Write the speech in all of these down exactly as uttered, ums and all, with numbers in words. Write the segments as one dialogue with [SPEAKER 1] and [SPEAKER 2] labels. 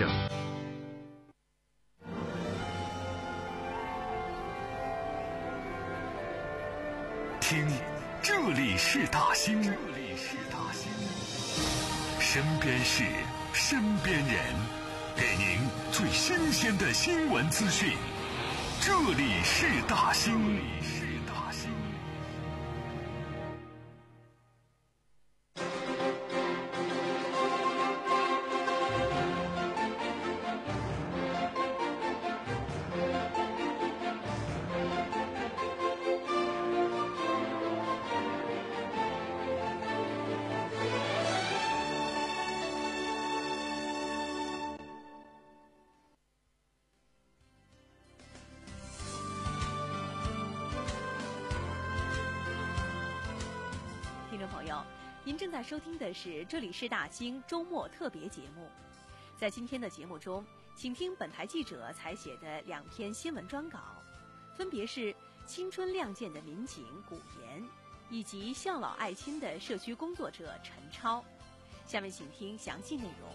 [SPEAKER 1] 证。听，这里是大兴，这里是大兴，身边事，身边人，给您最新鲜的新闻资讯。这里是大兴，这里是大兴。
[SPEAKER 2] 听众朋友，您正在收听的是这里是大兴周末特别节目。在今天的节目中，请听本台记者采写的两篇新闻专稿，分别是青春亮剑的民警古岩，以及孝老爱亲的社区工作者陈超。下面请听详细内容。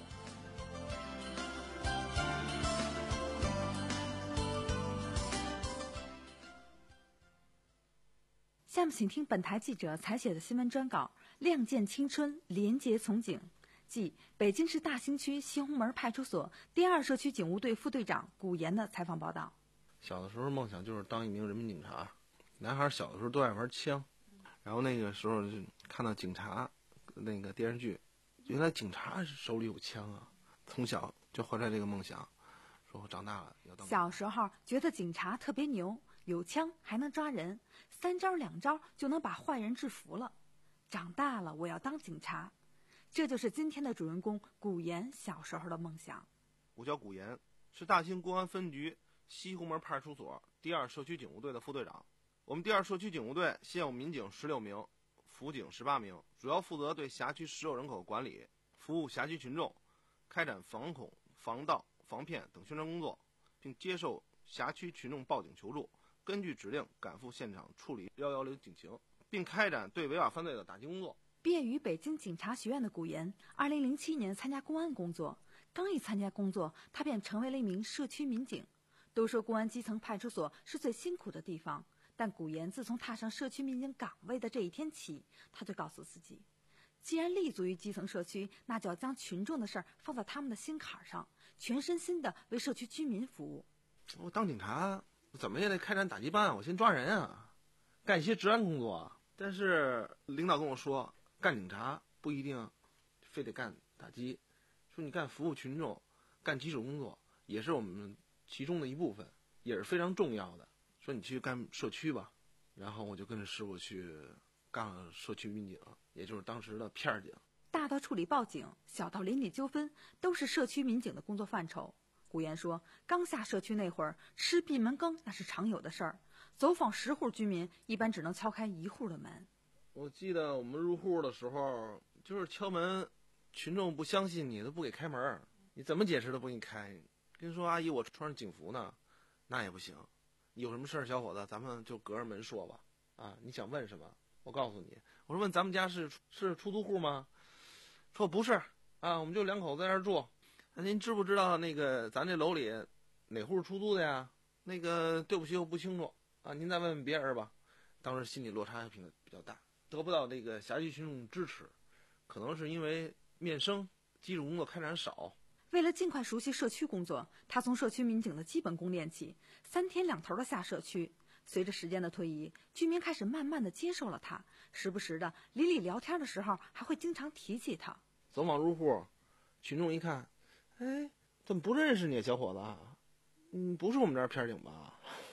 [SPEAKER 3] 下面请听本台记者采写的新闻专稿《亮剑青春，廉洁从警》，即北京市大兴区西红门派出所第二社区警务队副队长古岩的采访报道。
[SPEAKER 4] 小的时候梦想就是当一名人民警察，男孩小的时候都爱玩枪，然后那个时候就看到警察那个电视剧，原来警察手里有枪啊，从小就怀揣这个梦想，说我长大了要当。
[SPEAKER 3] 小时候觉得警察特别牛，有枪还能抓人，三招两招就能把坏人制服了。长大了我要当警察，这就是今天的主人公古岩小时候的梦想。
[SPEAKER 4] 我叫古岩，是大兴公安分局西红门派出所第二社区警务队的副队长。我们第二社区警务队现有民警十六名，辅警十八名，主要负责对辖区实有人口管理，服务辖区群众，开展防恐、防盗、防骗等宣传工作，并接受辖区群众报警求助，根据指令赶赴现场处理一一零警情，并开展对违法犯罪的打击工作。
[SPEAKER 3] 毕业于北京警察学院的古岩，二零零七年参加公安工作。刚一参加工作，他便成为了一名社区民警。都说公安基层派出所是最辛苦的地方，但古岩自从踏上社区民警岗位的这一天起，他就告诉自己，既然立足于基层社区，那就要将群众的事儿放在他们的心坎上，全身心的为社区居民服务。
[SPEAKER 4] 我当警察怎么也得开展打击办，我先抓人啊，干一些治安工作啊。但是领导跟我说，干警察不一定非得干打击，说你干服务群众，干基础工作也是我们其中的一部分，也是非常重要的。说你去干社区吧，然后我就跟着师傅去干了社区民警，也就是当时的片警。
[SPEAKER 3] 大到处理报警，小到邻里纠纷，都是社区民警的工作范畴。古岩说，刚下社区那会儿，吃闭门羹那是常有的事儿，走访十户居民，一般只能敲开一户的门。
[SPEAKER 4] 我记得我们入户的时候，就是敲门，群众不相信你，都不给开门，你怎么解释都不给你开。跟说阿姨，我穿着警服呢，那也不行。有什么事儿，小伙子，咱们就隔着门说吧。啊，你想问什么？我告诉你。我说问咱们家是是出租户吗？说不是啊，我们就两口子在这儿住。那您知不知道那个咱这楼里哪户是出租的呀？那个对不起，我不清楚啊，您再问问别人吧。当时心理落差也比比较大，得不到这个辖区群众支持，可能是因为面生，基础工作开展少。
[SPEAKER 3] 为了尽快熟悉社区工作，他从社区民警的基本功练起，三天两头的下社区。随着时间的推移，居民开始慢慢的接受了他，时不时的邻里聊天的时候还会经常提起他。
[SPEAKER 4] 走访入户，群众一看，哎，怎么不认识你小伙子啊？嗯，不是我们这儿片警吧？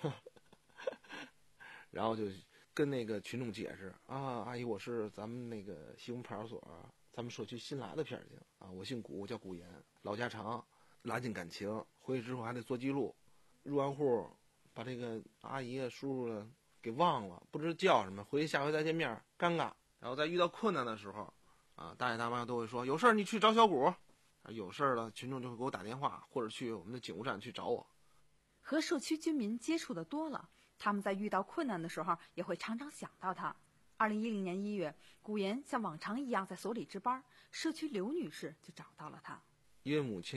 [SPEAKER 4] 然后就跟那个群众解释啊，阿姨，我是咱们那个西红派出所咱们社区新来的片警啊，我姓古，叫古岩，老家常，拉近感情。回去之后还得做记录，入完户把这个阿姨啊叔叔的给忘了，不知道叫什么，回去下回再见面尴尬。然后在遇到困难的时候啊，大爷大妈都会说有事儿你去找小古，有事儿了群众就会给我打电话，或者去我们的警务站去找我。
[SPEAKER 3] 和社区居民接触的多了，他们在遇到困难的时候也会常常想到他。二零一零年一月，古岩像往常一样在所里值班，社区刘女士就找到了他。
[SPEAKER 4] 因为母亲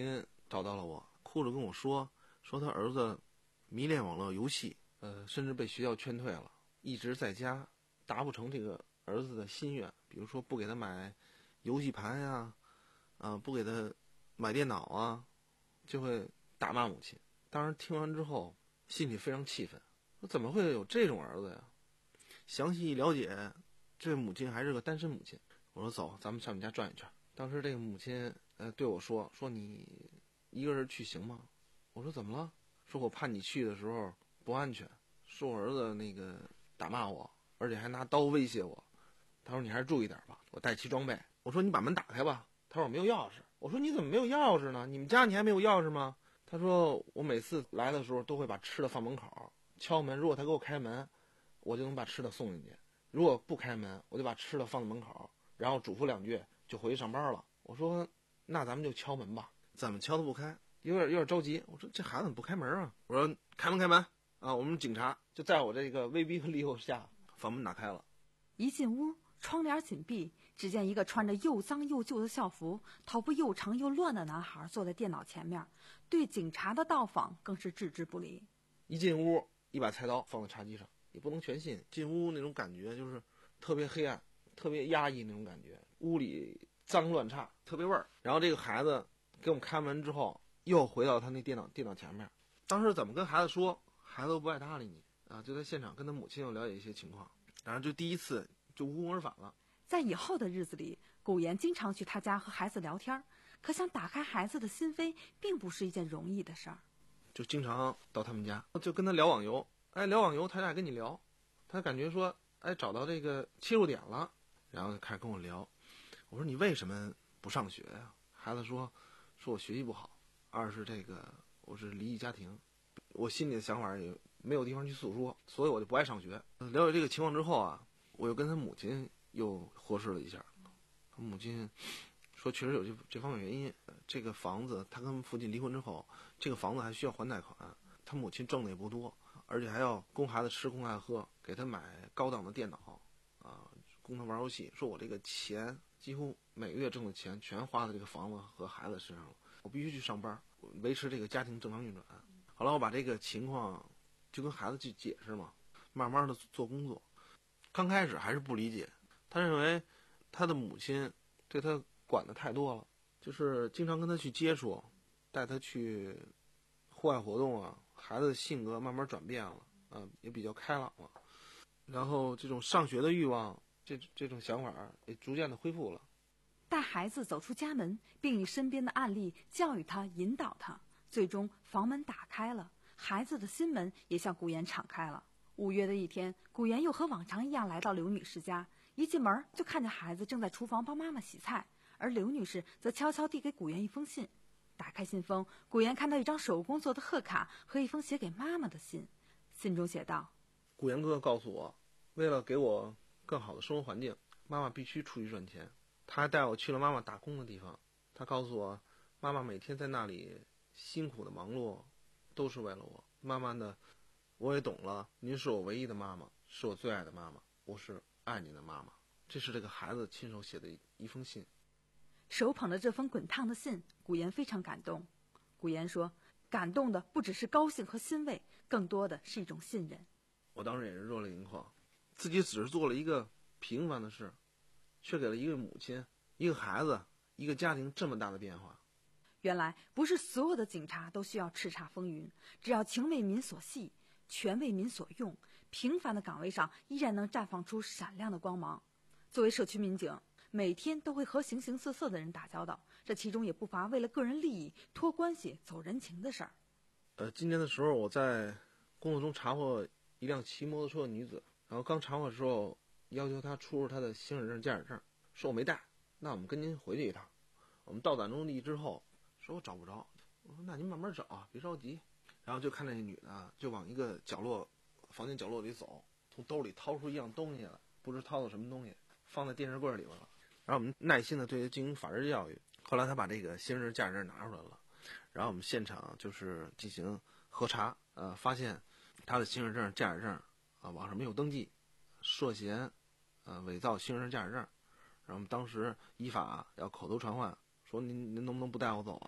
[SPEAKER 4] 找到了我，哭着跟我说，说他儿子迷恋网络游戏，呃，甚至被学校劝退了，一直在家达不成这个儿子的心愿，比如说不给他买游戏盘呀、啊，呃，不给他买电脑啊，就会打骂母亲。当时听完之后，心里非常气愤，说怎么会有这种儿子呀？详细一了解，这母亲还是个单身母亲。我说走，咱们上你家转一圈。当时这个母亲呃对我说，说你一个人去行吗？我说怎么了？说我怕你去的时候不安全，说我儿子那个打骂我，而且还拿刀威胁我。他说你还是注意点吧，我带齐装备。我说你把门打开吧。他说我没有钥匙。我说你怎么没有钥匙呢？你们家你还没有钥匙吗？他说我每次来的时候都会把吃的放门口，敲门，如果他给我开门，我就能把吃的送进去；如果不开门，我就把吃的放在门口，然后嘱咐两句就回去上班了。我说那咱们就敲门吧。怎么敲都不开，有点有点着急。我说这孩子怎么不开门啊？我说开门开门啊！我们警察就在我这个威逼利诱下，房门打开了。
[SPEAKER 3] 一进屋，窗帘紧闭，只见一个穿着又脏又旧的校服、头发又长又乱的男孩坐在电脑前面，对警察的到访更是置之不理。
[SPEAKER 4] 一进屋，一把菜刀放在茶几上，也不能全信。进屋那种感觉就是特别黑暗，特别压抑那种感觉，屋里脏乱差，特别味儿。然后这个孩子给我们开门之后，又回到他那电脑电脑前面。当时怎么跟孩子说，孩子都不爱搭理你啊！就在现场跟他母亲又了解一些情况，然后就第一次就无功而返了。
[SPEAKER 3] 在以后的日子里，古岩经常去他家和孩子聊天，可想打开孩子的心扉，并不是一件容易的事儿。
[SPEAKER 4] 就经常到他们家，就跟他聊网游。哎，聊网游，他俩跟你聊，他感觉说，哎，找到这个切入点了，然后就开始跟我聊。我说你为什么不上学呀？孩子说，说我学习不好，二是这个我是离异家庭，我心里的想法也没有地方去诉说，所以我就不爱上学。了解这个情况之后啊，我又跟他母亲又核实了一下，他母亲说确实有这这方面原因。这个房子他跟父亲离婚之后，这个房子还需要还贷款，他母亲挣的也不多，而且还要供孩子吃供孩子喝，给他买高档的电脑啊，供他玩游戏。说我这个钱几乎每个月挣的钱全花在这个房子和孩子身上了，我必须去上班维持这个家庭正常运转。后来我把这个情况就跟孩子去解释嘛，慢慢的做工作。刚开始还是不理解，他认为他的母亲对他管得太多了，就是经常跟他去接触，带他去户外活动啊，孩子的性格慢慢转变了，啊、呃，也比较开朗了，然后这种上学的欲望，这这种想法也逐渐的恢复了。
[SPEAKER 3] 带孩子走出家门，并以身边的案例教育他、引导他，最终房门打开了，孩子的心门也向古岩敞开了。五月的一天，古岩又和往常一样来到刘女士家，一进门就看见孩子正在厨房帮妈妈洗菜，而刘女士则悄悄递给古岩一封信。打开信封，古岩看到一张手工做的贺卡和一封写给妈妈的信。信中写道：
[SPEAKER 4] 古岩哥哥告诉我，为了给我更好的生活环境，妈妈必须出去赚钱。他还带我去了妈妈打工的地方，他告诉我，妈妈每天在那里辛苦的忙碌，都是为了我。慢慢的，我也懂了，您是我唯一的妈妈，是我最爱的妈妈，我是爱你的妈妈。这是这个孩子亲手写的一封信。
[SPEAKER 3] 手捧着这封滚烫的信，古岩非常感动。古岩说，感动的不只是高兴和欣慰，更多的是一种信任。
[SPEAKER 4] 我当时也是热泪盈眶，自己只是做了一个平凡的事，却给了一个母亲、一个孩子、一个家庭这么大的变化。
[SPEAKER 3] 原来不是所有的警察都需要叱咤风云，只要情为民所系，权为民所用，平凡的岗位上依然能绽放出闪亮的光芒。作为社区民警，每天都会和形形色色的人打交道，这其中也不乏为了个人利益、托关系、走人情的事儿。
[SPEAKER 4] 呃，今年的时候，我在工作中查获一辆骑摩托车的女子，然后刚查获的时候，要求她出示她的行驶证、驾驶证，说我没带，那我们跟您回去一趟。我们到达目的地之后，说我找不着，我说那您慢慢找啊，别着急。然后就看那女的就往一个角落、房间角落里走，从兜里掏出一样东西来，不知掏到什么东西，放在电视柜里边了。然后我们耐心的对他进行法制教育。后来他把这个行驶证、驾驶证拿出来了，然后我们现场就是进行核查，呃，发现他的行驶证、驾驶证啊网上没有登记，涉嫌呃伪造行驶证、驾驶证。然后我们当时依法要口头传唤，说您您能不能不带我走啊？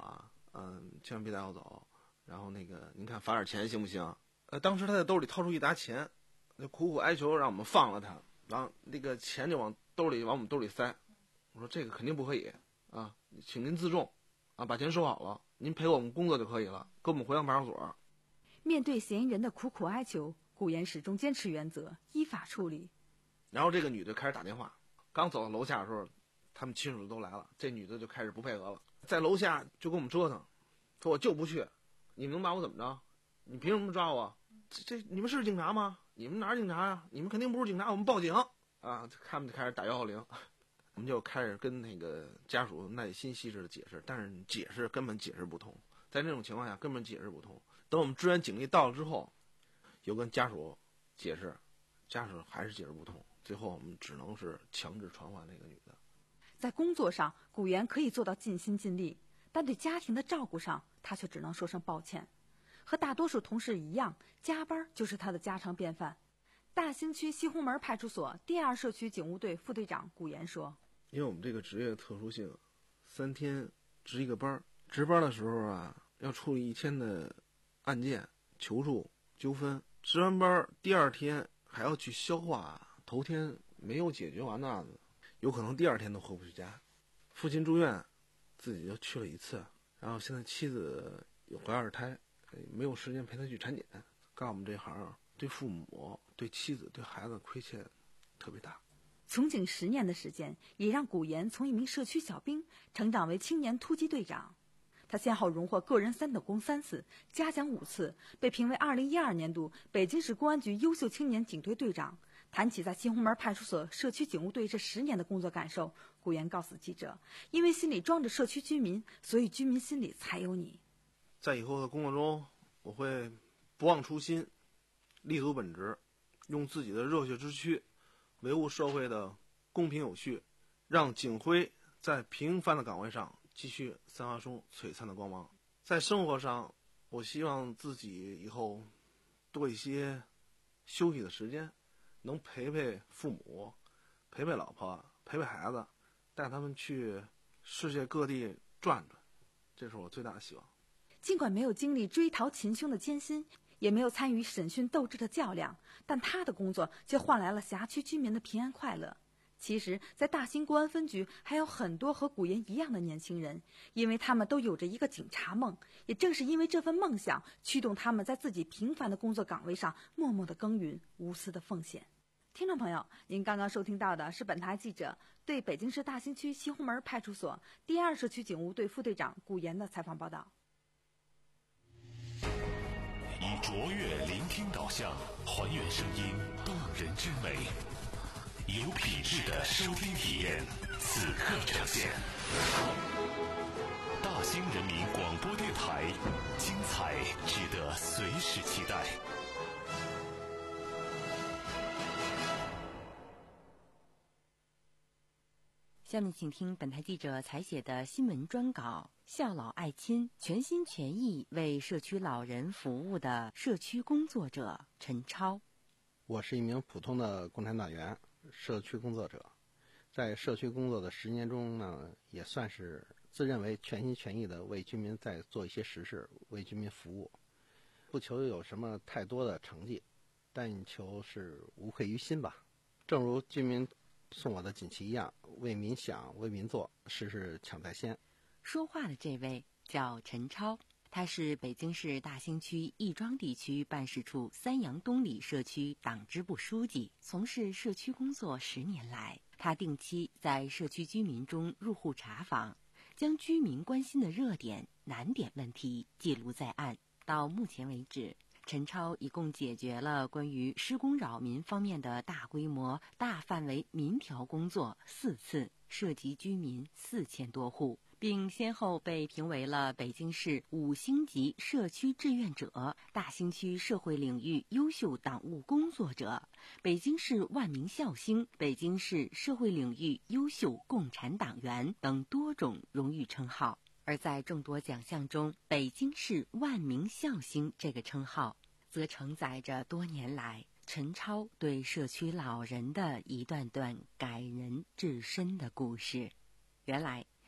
[SPEAKER 4] 嗯，千万别带我走。然后那个您看罚点钱行不行？呃，当时他在兜里掏出一沓钱，就苦苦哀求让我们放了他，然后那个钱就往兜里往我们兜里塞。我说这个肯定不可以啊，请您自重啊，把钱收好了，您陪我们工作就可以了，跟我们回到派出所。
[SPEAKER 3] 面对嫌疑人的苦苦哀求，顾岩始终坚持原则，依法处理。
[SPEAKER 4] 然后这个女的开始打电话，刚走到楼下的时候，他们亲属都来了，这女的就开始不配合了，在楼下就跟我们折腾，说我就不去，你们能把我怎么着？你凭什么抓我？这这你们是警察吗？你们哪是警察呀？你们肯定不是警察，我们报警啊！他们就开始打幺幺零，我们就开始跟那个家属耐心细致的解释，但是解释根本解释不通，在这种情况下根本解释不通。等我们支援警力到了之后，又跟家属解释，家属还是解释不通，最后我们只能是强制传唤那个女的。
[SPEAKER 3] 在工作上，顾岩可以做到尽心尽力，但对家庭的照顾上，他却只能说声抱歉。和大多数同事一样，加班就是他的家常便饭。大兴区西红门派出所第二社区警务队副队长顾岩说：
[SPEAKER 4] 因为我们这个职业的特殊性，三天值一个班，值班的时候啊，要处理一天的案件、求助、纠纷，值完班第二天还要去消化头天没有解决完的案子，有可能第二天都回不去家。父亲住院，自己就去了一次，然后现在妻子有怀二胎，没有时间陪他去产检。干我们这行，对父母、对妻子、对孩子亏欠特别大。
[SPEAKER 3] 从警十年的时间，也让顾岩从一名社区小兵成长为青年突击队长。他先后荣获个人三等功三次，嘉奖五次，被评为二零一二年度北京市公安局优秀青年警队队长。谈起在西红门派出所社区警务队这十年的工作感受，顾岩告诉记者：因为心里装着社区居民，所以居民心里才有你。
[SPEAKER 4] 在以后的工作中，我会不忘初心，立足本职，用自己的热血之躯维护社会的公平有序，让警徽在平凡的岗位上继续散发出璀璨的光芒。在生活上，我希望自己以后多一些休息的时间，能陪陪父母，陪陪老婆，陪陪孩子，带他们去世界各地转转，这是我最大的希望。
[SPEAKER 3] 尽管没有经历追逃擒凶的艰辛，也没有参与审讯斗智的较量，但他的工作却换来了辖区居民的平安快乐。其实，在大兴公安分局还有很多和顾岩一样的年轻人，因为他们都有着一个警察梦，也正是因为这份梦想，驱动他们在自己平凡的工作岗位上默默的耕耘，无私的奉献。听众朋友，您刚刚收听到的是本台记者对北京市大兴区西红门派出所第二社区警务队副队长顾岩的采访报道。
[SPEAKER 1] 以卓越聆听导向，还原声音动人之美，有品质的收听体验，此刻呈现。大兴人民广播电台，精彩值得随时期待。
[SPEAKER 5] 下面请听本台记者采写的新闻专稿：孝老爱亲，全心全意为社区老人服务的社区工作者陈超。
[SPEAKER 6] 我是一名普通的共产党员，社区工作者。在社区工作的十年中呢，也算是自认为全心全意的为居民在做一些实事，为居民服务。不求有什么太多的成绩，但求是无愧于心吧。正如居民送我的锦旗一样，为民想，为民做，事事抢在先。
[SPEAKER 5] 说话的这位叫陈超，他是北京市大兴区亦庄地区办事处三阳东里社区党支部书记，从事社区工作十年来，他定期在社区居民中入户查访，将居民关心的热点、难点问题记录在案。到目前为止，陈超一共解决了关于施工扰民方面的大规模、大范围民调工作四次，涉及居民四千多户，并先后被评为了北京市五星级社区志愿者、大兴区社会领域优秀党务工作者、北京市万名孝星、北京市社会领域优秀共产党员等多种荣誉称号。而在众多奖项中，北京市万名孝星这个称号则承载着多年来陈超对社区老人的一段段感人至深的故事。原来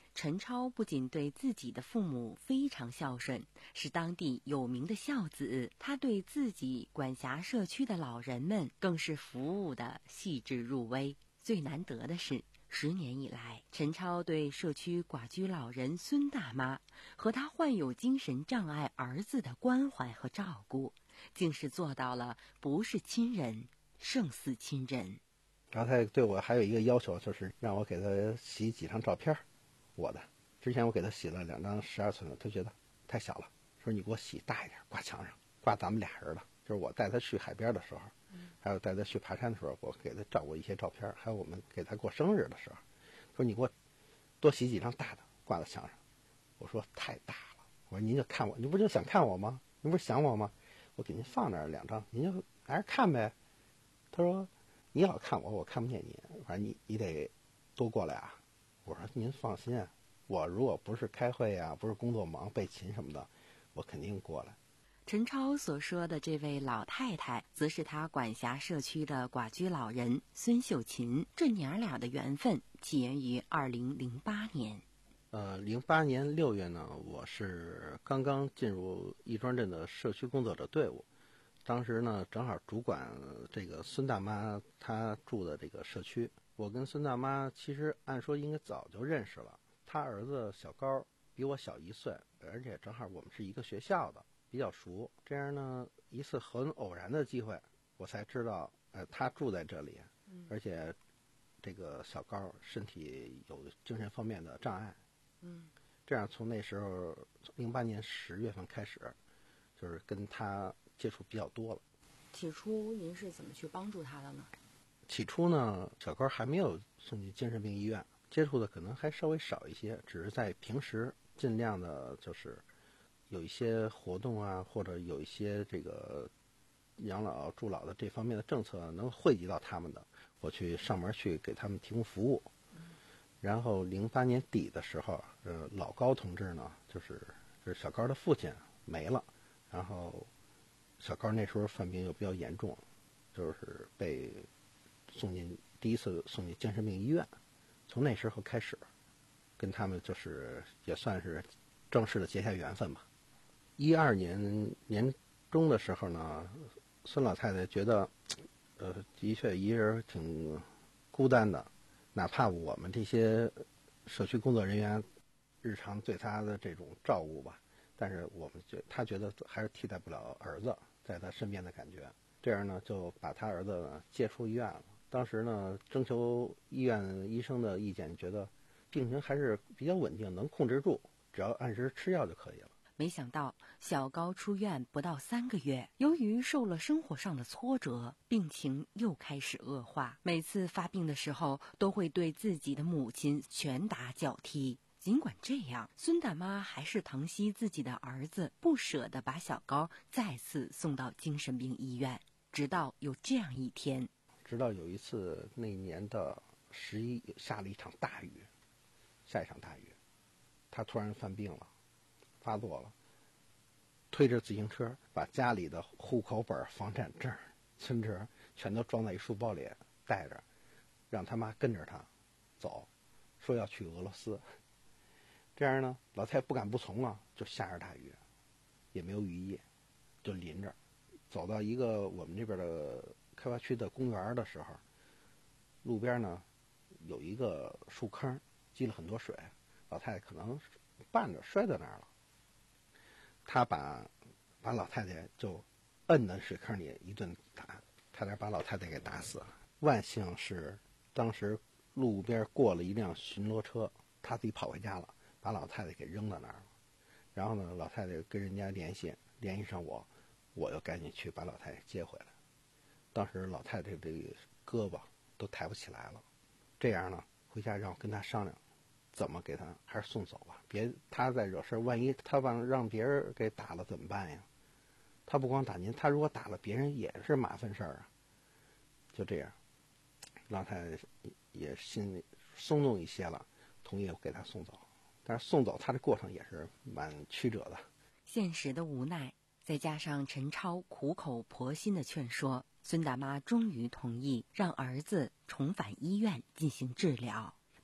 [SPEAKER 5] 陈超不仅对自己的父母非常孝顺，是当地有名的孝子，他对自己管辖社区的老人们更是服务的细致入微。最难得的是，十年以来，陈超对社区寡居老人孙大妈和他患有精神障碍儿子的关怀和照顾，竟是做到了不是亲人胜似亲人。
[SPEAKER 6] 然后他对我还有一个要求，就是让我给他洗几张照片，我的。之前我给他洗了两张十二寸的，他觉得太小了，说你给我洗大一点，挂墙上，挂咱们俩人的。就是我带他去海边的时候，还有带他去爬山的时候，我给他照过一些照片，还有我们给他过生日的时候，说你给我多洗几张大的，挂在墙上。我说太大了，我说您就看我，你不就想看我吗？您不是想我吗？我给您放那儿两张，您就还是看呗。他说你老看我，我看不见你，反正你你得多过来啊。我说您放心，我如果不是开会啊，不是工作忙备勤什么的，我肯定过来。
[SPEAKER 5] 陈超所说的这位老太太，则是他管辖社区的寡居老人孙秀琴。这娘俩的缘分起源于二零零八年。
[SPEAKER 6] 呃，零八年六月呢，我是刚刚进入亦庄镇的社区工作者队伍。当时呢，正好主管这个孙大妈她住的这个社区。我跟孙大妈其实按说应该早就认识了，她儿子小高比我小一岁，而且正好我们是一个学校的，比较熟。这样呢，一次很偶然的机会，我才知道，呃，她住在这里，而且这个小高身体有精神方面的障碍。
[SPEAKER 5] 嗯，
[SPEAKER 6] 这样从那时候，零八年十月份开始，就是跟她接触比较多了。
[SPEAKER 5] 起初您是怎么去帮助他的呢？
[SPEAKER 6] 起初呢，小高还没有送去精神病医院，接触的可能还稍微少一些，只是在平时尽量的就是有一些活动啊，或者有一些这个养老助老的这方面的政策能惠及到他们的，我去上门去给他们提供服务。然后零八年底的时候，呃，老高同志呢，就是就是小高的父亲没了，然后小高那时候犯病又比较严重，就是被送进第一次送进精神病医院。从那时候开始，跟他们就是也算是正式的结下缘分吧。一二年年中的时候呢，孙老太太觉得，呃，的确一人挺孤单的。哪怕我们这些社区工作人员日常对他的这种照顾吧，但是我们觉他觉得还是替代不了儿子在他身边的感觉。这样呢，就把他儿子呢接出医院了。当时呢，征求医院医生的意见，觉得病情还是比较稳定，能控制住，只要按时吃药就可以了。
[SPEAKER 5] 没想到小高出院不到三个月，由于受了生活上的挫折，病情又开始恶化。每次发病的时候，都会对自己的母亲拳打脚踢。尽管这样，孙大妈还是疼惜自己的儿子，不舍得把小高再次送到精神病医院。直到有这样一天，
[SPEAKER 6] 直到有一次那年的十一下了一场大雨，下一场大雨，他突然犯病了，发作了，推着自行车把家里的户口本、房产证、存折全都装在一书包里带着，让他妈跟着他走，说要去俄罗斯。这样呢，老太太不敢不从啊，就下着大雨，也没有雨衣，就淋着走到一个我们这边的开发区的公园的时候，路边呢有一个树坑，积了很多水，老太太可能绊着摔在那儿了。他把把老太太就摁在水坑里一顿打，差点把老太太给打死了。万幸是当时路边过了一辆巡逻车，他自己跑回家了，把老太太给扔到那儿了。然后呢，老太太跟人家联系，联系上我，我又赶紧去把老太太接回来。当时老太太这个胳膊都抬不起来了，这样呢，回家让我跟她商量，怎么给他还是送走吧，别他再惹事，万一他把让别人给打了怎么办呀？他不光打您，他如果打了别人也是麻烦事儿啊。就这样，老太太也心里松动一些了，同意给他送走。但是送走他的过程也是蛮曲折的。
[SPEAKER 5] 现实的无奈，再加上陈超苦口婆心的劝说，孙大妈终于同意让儿子重返医院进行治疗。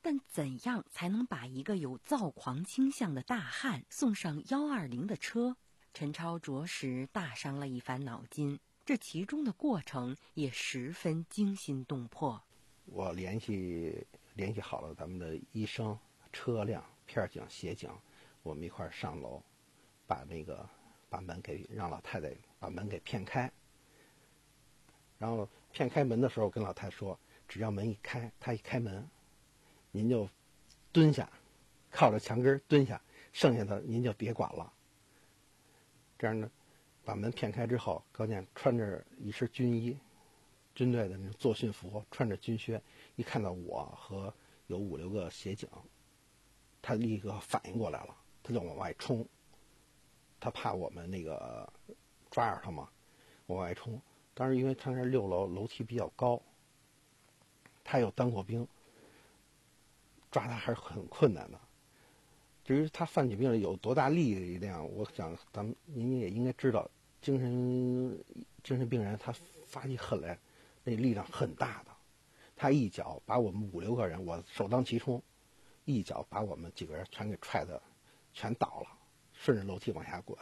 [SPEAKER 5] 但怎样才能把一个有躁狂倾向的大汉送上幺二零的车？陈超着实大伤了一番脑筋，这其中的过程也十分惊心动魄。
[SPEAKER 6] 我联系联系好了咱们的医生、车辆、片警、协警，我们一块儿上楼，把那个把门给让老太太把门给骗开。然后骗开门的时候，跟老太太说，只要门一开，她一开门，您就蹲下，靠着墙根蹲下，剩下的您就别管了。这样呢，把门骗开之后，高健穿着一身军衣，军队的那种作训服，穿着军靴，一看到我和有五六个协警，他立刻反应过来了，他就往外冲。他怕我们那个抓着他嘛，往外冲。当时因为他那六楼楼梯比较高，他有当过兵，抓他还是很困难的。至于他犯起病来有多大力量，我想咱们您也应该知道，精神精神病人他发起狠来，那力量很大的。他一脚把我们五六个人，我首当其冲，一脚把我们几个人全给踹的全倒了，顺着楼梯往下滚。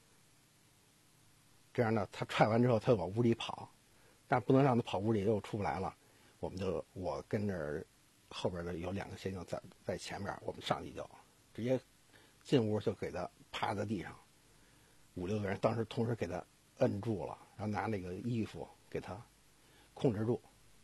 [SPEAKER 6] 这样呢，他踹完之后，他就往屋里跑，但不能让他跑屋里又出不来了。我们就我跟着后边的有两个协警在在前面，我们上去就直接进屋就给他趴在地上，五六个人当时同时给他摁住了，然后拿那个衣服给他控制住。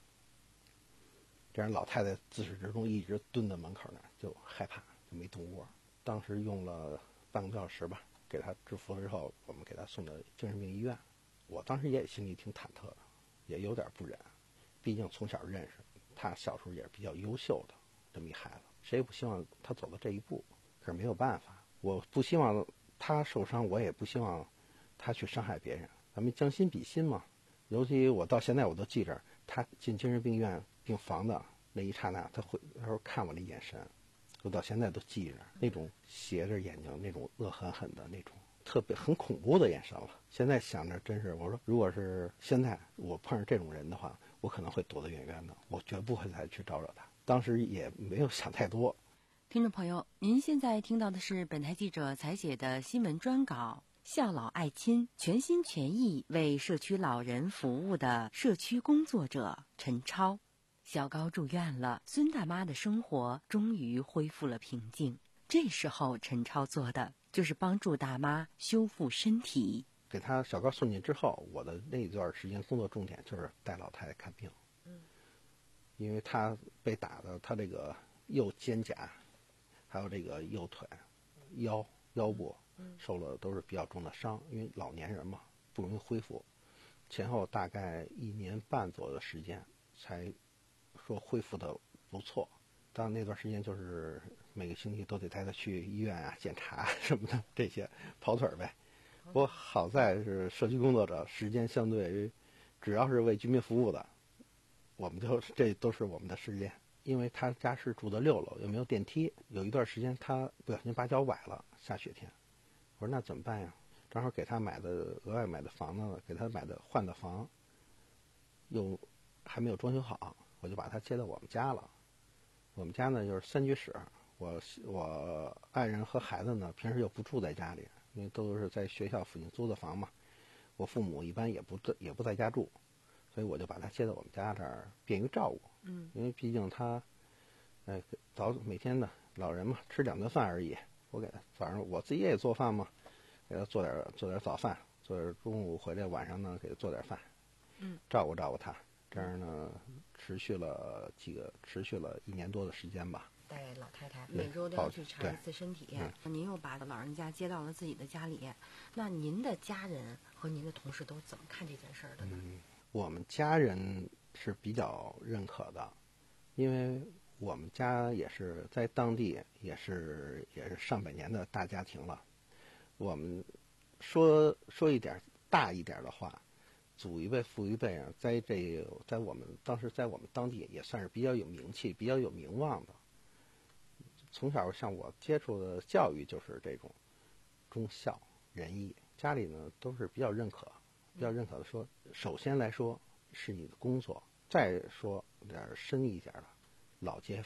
[SPEAKER 6] 这样老太太自始至终一直蹲在门口那儿，就害怕就没动窝。当时用了半个多小时吧，给他制服了之后，我们给他送到精神病医院。我当时也心里挺忐忑的，也有点不忍，毕竟从小认识他，小时候也是比较优秀的这么一孩子，谁也不希望他走到这一步。可是没有办法，我不希望他受伤，我也不希望他去伤害别人，咱们将心比心嘛。尤其我到现在我都记着，他进精神病院病房的那一刹那，他会他说看我的眼神，我到现在都记着，那种斜着眼睛，那种恶狠狠的那种特别很恐怖的眼神了。现在想着真是，我说如果是现在我碰上这种人的话，我可能会躲得远远的，我绝不会再去招惹他。当时也没有想太多。
[SPEAKER 5] 听众朋友，您现在听到的是本台记者采写的新闻专稿，孝老爱亲，全心全意为社区老人服务的社区工作者陈超。小高住院了，孙大妈的生活终于恢复了平静。这时候陈超做的就是帮助大妈修复身体。
[SPEAKER 6] 给他小高送进之后，我的那段时间工作重点就是带老太太看病。嗯，因为他被打的，他这个右肩胛还有这个右腿腰腰部受了都是比较重的伤，因为老年人嘛不容易恢复，前后大概一年半左右的时间才说恢复的不错。当那段时间就是每个星期都得带他去医院啊检查什么的，这些跑腿呗。不过好在是社区工作者，时间相对于只要是为居民服务的，我们就这都是我们的时间。因为他家是住的六楼，又没有电梯，有一段时间他不小心把脚崴了，下雪天。我说那怎么办呀？正好给他买的额外买的房子，给他买的换的房，又还没有装修好，我就把他接到我们家了。我们家呢就是三居室，我我爱人和孩子呢平时又不住在家里，因为都是在学校附近租的房嘛。我父母一般也不也不在家住，所以我就把他接到我们家这儿，便于照顾。嗯，因为毕竟他，呃，早每天的老人嘛，吃两顿饭而已。我给他早上我自己也做饭嘛，给他做点做点早饭，做点中午回来晚上呢给他做点饭，嗯，照顾照顾他。这样呢，持续了几个持续了一年多的时间吧。
[SPEAKER 5] 带老太太每周都要去查一次身体，嗯、您又把老人家接到了自己的家里，那您的家人和您的同事都怎么看这件事儿的呢？
[SPEAKER 6] 嗯，我们家人是比较认可的，因为我们家也是在当地也是也是上百年的大家庭了。我们说说一点大一点的话，祖一辈父一辈啊，在这在我们当时在我们当地也算是比较有名气、比较有名望的。从小像我接触的教育就是这种忠孝仁义，家里呢都是比较认可，比较认可的说，首先来说是你的工作，再说点深一点的老街坊，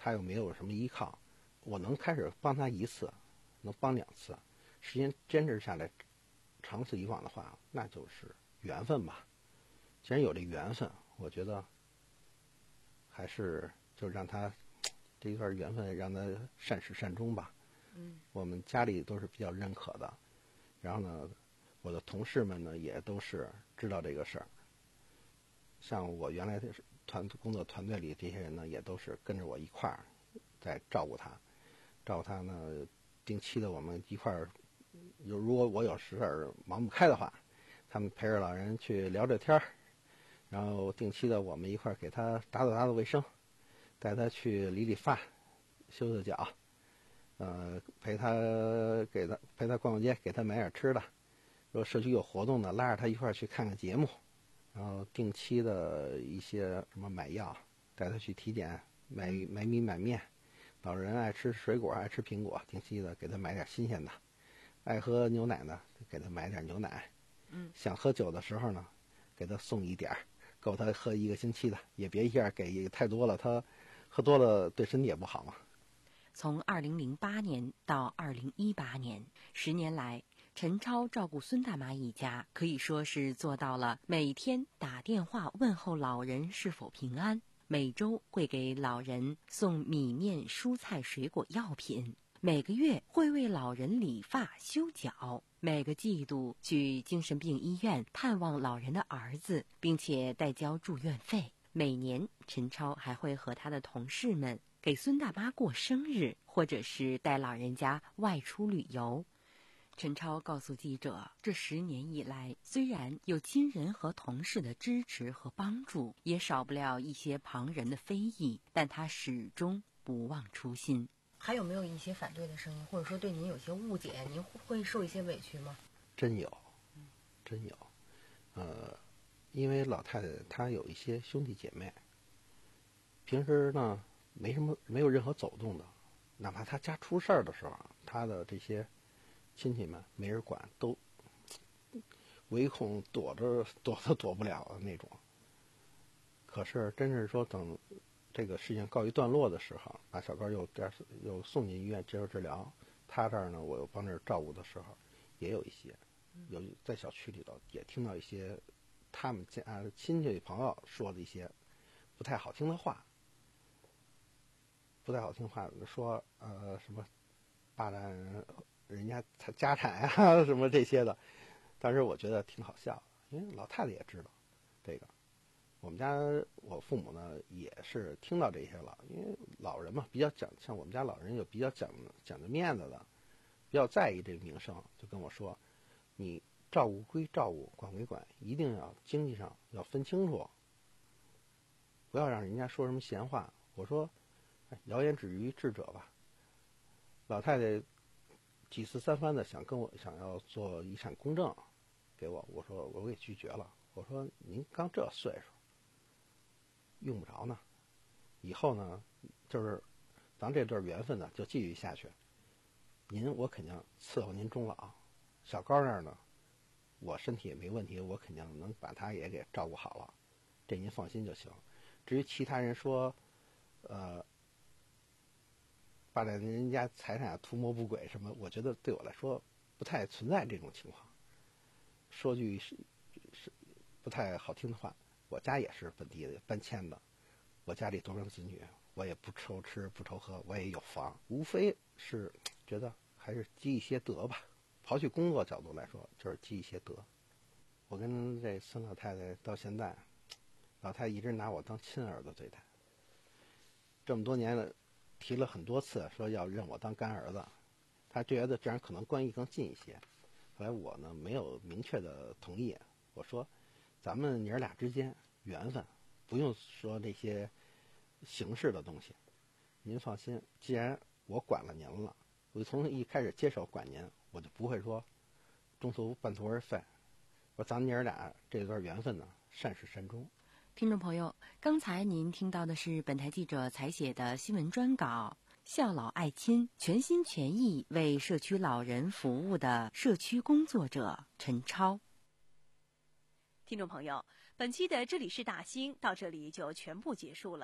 [SPEAKER 6] 他又没有什么依靠，我能开始帮他一次，能帮两次，时间坚持下来，长此以往的话，那就是缘分吧。既然有这缘分，我觉得还是就让他这一段缘分让他善始善终吧。
[SPEAKER 2] 嗯，
[SPEAKER 6] 我们家里都是比较认可的，然后呢，我的同事们呢也都是知道这个事儿。像我原来的团工作团队里这些人呢，也都是跟着我一块儿在照顾他，照顾他呢，定期的我们一块儿，有如果我有事儿忙不开的话，他们陪着老人去聊着天儿，然后定期的我们一块儿给他打扫打扫卫生，带他去理理发，修修脚，呃，陪他给他陪他逛逛街，给他买点吃的。如果社区有活动呢，拉着他一块儿去看看节目，然后定期的一些什么买药，带他去体检，买买米买面。老人爱吃水果，爱吃苹果，定期的给他买点新鲜的。爱喝牛奶呢，给他买点牛奶。
[SPEAKER 2] 嗯，
[SPEAKER 6] 想喝酒的时候呢，给他送一点儿，够他喝一个星期的，也别一下给太多了，他喝多了对身体也不好嘛。
[SPEAKER 5] 从二零零八年到二零一八年，十年来，陈超照顾孙大妈一家，可以说是做到了每天打电话问候老人是否平安，每周会给老人送米面、蔬菜、水果、药品，每个月会为老人理发、修脚，每个季度去精神病医院探望老人的儿子，并且代交住院费。每年，陈超还会和他的同事们给孙大妈过生日，或者是带老人家外出旅游。陈超告诉记者，这十年以来，虽然有亲人和同事的支持和帮助，也少不了一些旁人的非议，但他始终不忘初心。
[SPEAKER 7] 还有没有一些反对的声音，或者说对您有些误解，您会受一些委屈吗？
[SPEAKER 6] 真有，真有。呃，因为老太太她有一些兄弟姐妹，平时呢没什么没有任何走动的，哪怕她家出事儿的时候，她的这些亲戚们没人管，都唯恐躲着躲都躲不了的那种。可是真是说等这个事情告一段落的时候，把小高又又送进医院接受治疗，他这儿呢我又帮着照顾的时候，也有一些有在小区里头也听到一些他们家亲戚朋友说的一些不太好听的话，不太好听话说呃什么霸占人家家产呀什么这些的，但是我觉得挺好笑的，因为老太太也知道这个。我们家我父母呢也是听到这些了，因为老人嘛比较讲，像我们家老人有比较讲讲究面子的，比较在意这个名声，就跟我说，你照顾归照顾，管归管，一定要经济上要分清楚，不要让人家说什么闲话。我说，谣言止于智者吧。老太太几次三番的想跟我想要做遗产公证给我，我说我给拒绝了。我说您刚这岁数，用不着呢。以后呢，就是咱这段缘分呢就继续下去。您我肯定伺候您终老。小高那儿呢，我身体也没问题，我肯定能把他也给照顾好了，这您放心就行。至于其他人说，呃，霸占人家财产图谋不轨什么，我觉得对我来说不太存在这种情况。说句是是不太好听的话，我家也是本地的搬迁的，我家里独生子女，我也不愁吃不愁喝，我也有房，无非是觉得还是积一些德吧。刨去工作角度来说，就是积一些德。我跟这孙老太太到现在，老太太一直拿我当亲儿子对待。这么多年了，提了很多次说要认我当干儿子，她觉得这样可能关系更近一些。后来我呢没有明确的同意，我说咱们娘俩之间缘分，不用说那些形式的东西。您放心，既然我管了您了，我从一开始接手管您，我就不会说中途半途而废。我说咱们娘俩这段缘分呢，善始善终。
[SPEAKER 5] 听众朋友，刚才您听到的是本台记者采写的新闻专稿，孝老爱亲，全心全意为社区老人服务的社区工作者陈超。
[SPEAKER 2] 听众朋友，本期的这里是大兴到这里就全部结束了。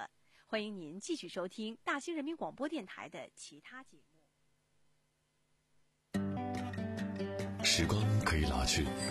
[SPEAKER 2] 欢迎您继续收听大兴人民广播电台的其他节目。
[SPEAKER 1] 时光可以老去，